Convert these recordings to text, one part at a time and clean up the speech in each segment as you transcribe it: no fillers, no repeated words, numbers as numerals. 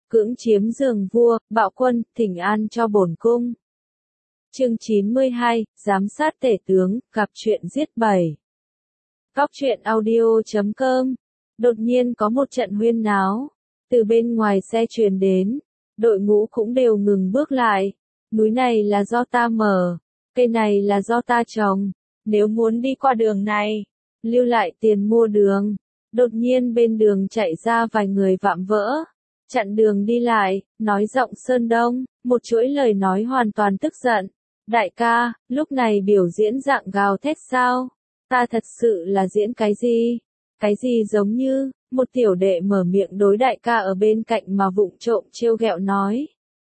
cưỡng chiếm giường vua, bạo quân, thỉnh an cho bổn cung. Chương 92, giám sát tể tướng, gặp chuyện giết 7. Cóc truyện audio.com. Đột nhiên có một trận huyên náo, từ bên ngoài xe truyền đến, đội ngũ cũng đều ngừng bước lại. Núi này là do ta mở, cây này là do ta trồng, nếu muốn đi qua đường này, lưu lại tiền mua đường. Đột nhiên bên đường chạy ra vài người vạm vỡ, chặn đường đi lại, nói giọng Sơn Đông, một chuỗi lời nói hoàn toàn tức giận. Đại ca, lúc này biểu diễn dạng gào thét sao? Ta thật sự là diễn cái gì? Cái gì giống như, một tiểu đệ mở miệng đối đại ca ở bên cạnh mà vụng trộm trêu ghẹo nói.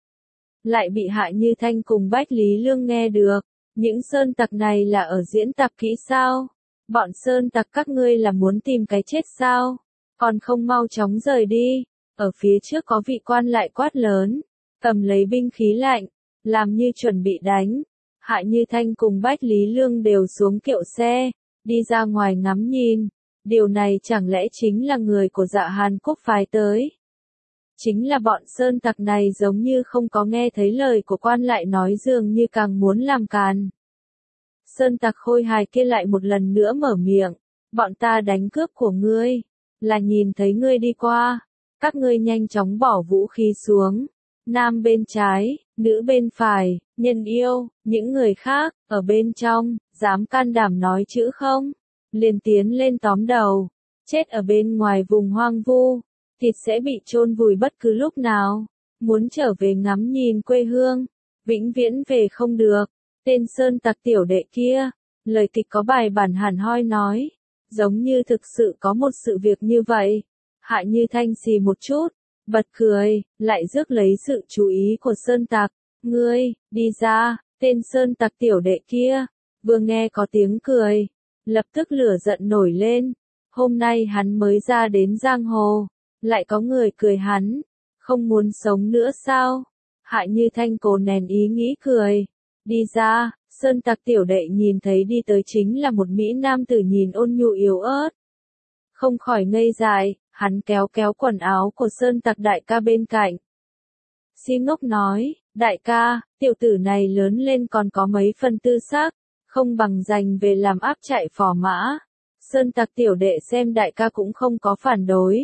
Lại bị Hạ Như Thanh cùng Bách Lý Lương nghe được, những sơn tặc này là ở diễn tặc kỹ sao? Bọn sơn tặc các ngươi là muốn tìm cái chết sao? Còn không mau chóng rời đi. Ở phía trước có vị quan lại quát lớn, cầm lấy binh khí lạnh, làm như chuẩn bị đánh. Hạ Như Thanh cùng Bách Lý Lương đều xuống kiệu xe, đi ra ngoài ngắm nhìn. Điều này chẳng lẽ chính là người của Dạ Hàn Quốc phái tới? Chính là bọn sơn tặc này giống như không có nghe thấy lời của quan lại nói, dường như càng muốn làm càn. Sơn tặc khôi hài kia lại một lần nữa mở miệng, bọn ta đánh cướp của ngươi, là nhìn thấy ngươi đi qua, các ngươi nhanh chóng bỏ vũ khí xuống, nam bên trái, nữ bên phải, nhân yêu, những người khác, ở bên trong, dám can đảm nói chữ không, liền tiến lên tóm đầu, chết ở bên ngoài vùng hoang vu, thịt sẽ bị chôn vùi bất cứ lúc nào, muốn trở về ngắm nhìn quê hương, vĩnh viễn về không được. Tên sơn tặc tiểu đệ kia, lời kịch có bài bản hẳn hoi nói, giống như thực sự có một sự việc như vậy. Hạ Như Thanh xì một chút, bật cười, lại rước lấy sự chú ý của sơn tặc. Ngươi, đi ra, tên sơn tặc tiểu đệ kia, vừa nghe có tiếng cười, lập tức lửa giận nổi lên. Hôm nay hắn mới ra đến giang hồ, lại có người cười hắn, không muốn sống nữa sao? Hạ Như Thanh cố nén ý nghĩ cười. Đi ra, sơn tặc tiểu đệ nhìn thấy đi tới chính là một mỹ nam tử nhìn ôn nhu yếu ớt. Không khỏi ngây dại, hắn kéo kéo quần áo của sơn tặc đại ca bên cạnh. Si ngốc nói, đại ca, tiểu tử này lớn lên còn có mấy phần tư sắc, không bằng dành về làm áp chạy phò mã. Sơn tặc tiểu đệ xem đại ca cũng không có phản đối.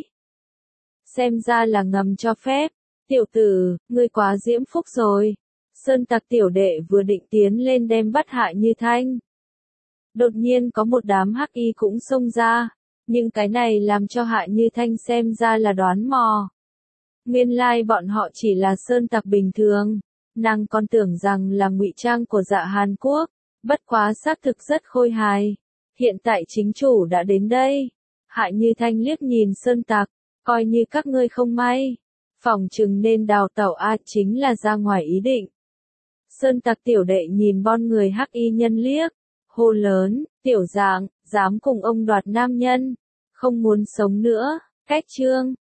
Xem ra là ngầm cho phép, tiểu tử, ngươi quá diễm phúc rồi. Sơn tặc tiểu đệ vừa định tiến lên đem bắt Hạ Như Thanh. Đột nhiên có một đám hắc y cũng xông ra, nhưng cái này làm cho Hạ Như Thanh xem ra là đoán mò. Nguyên lai bọn họ chỉ là sơn tặc bình thường, nàng còn tưởng rằng là ngụy trang của Dạ Hàn Quốc, bất quá xác thực rất khôi hài. Hiện tại chính chủ đã đến đây. Hạ Như Thanh liếc nhìn sơn tặc, coi như các ngươi không may, phỏng chừng nên đào tẩu chính là ra ngoài ý định. Sơn tặc tiểu đệ nhìn bon người hắc y nhân liếc, hô lớn, tiểu dạng, dám cùng ông đoạt nam nhân, không muốn sống nữa, cách chương.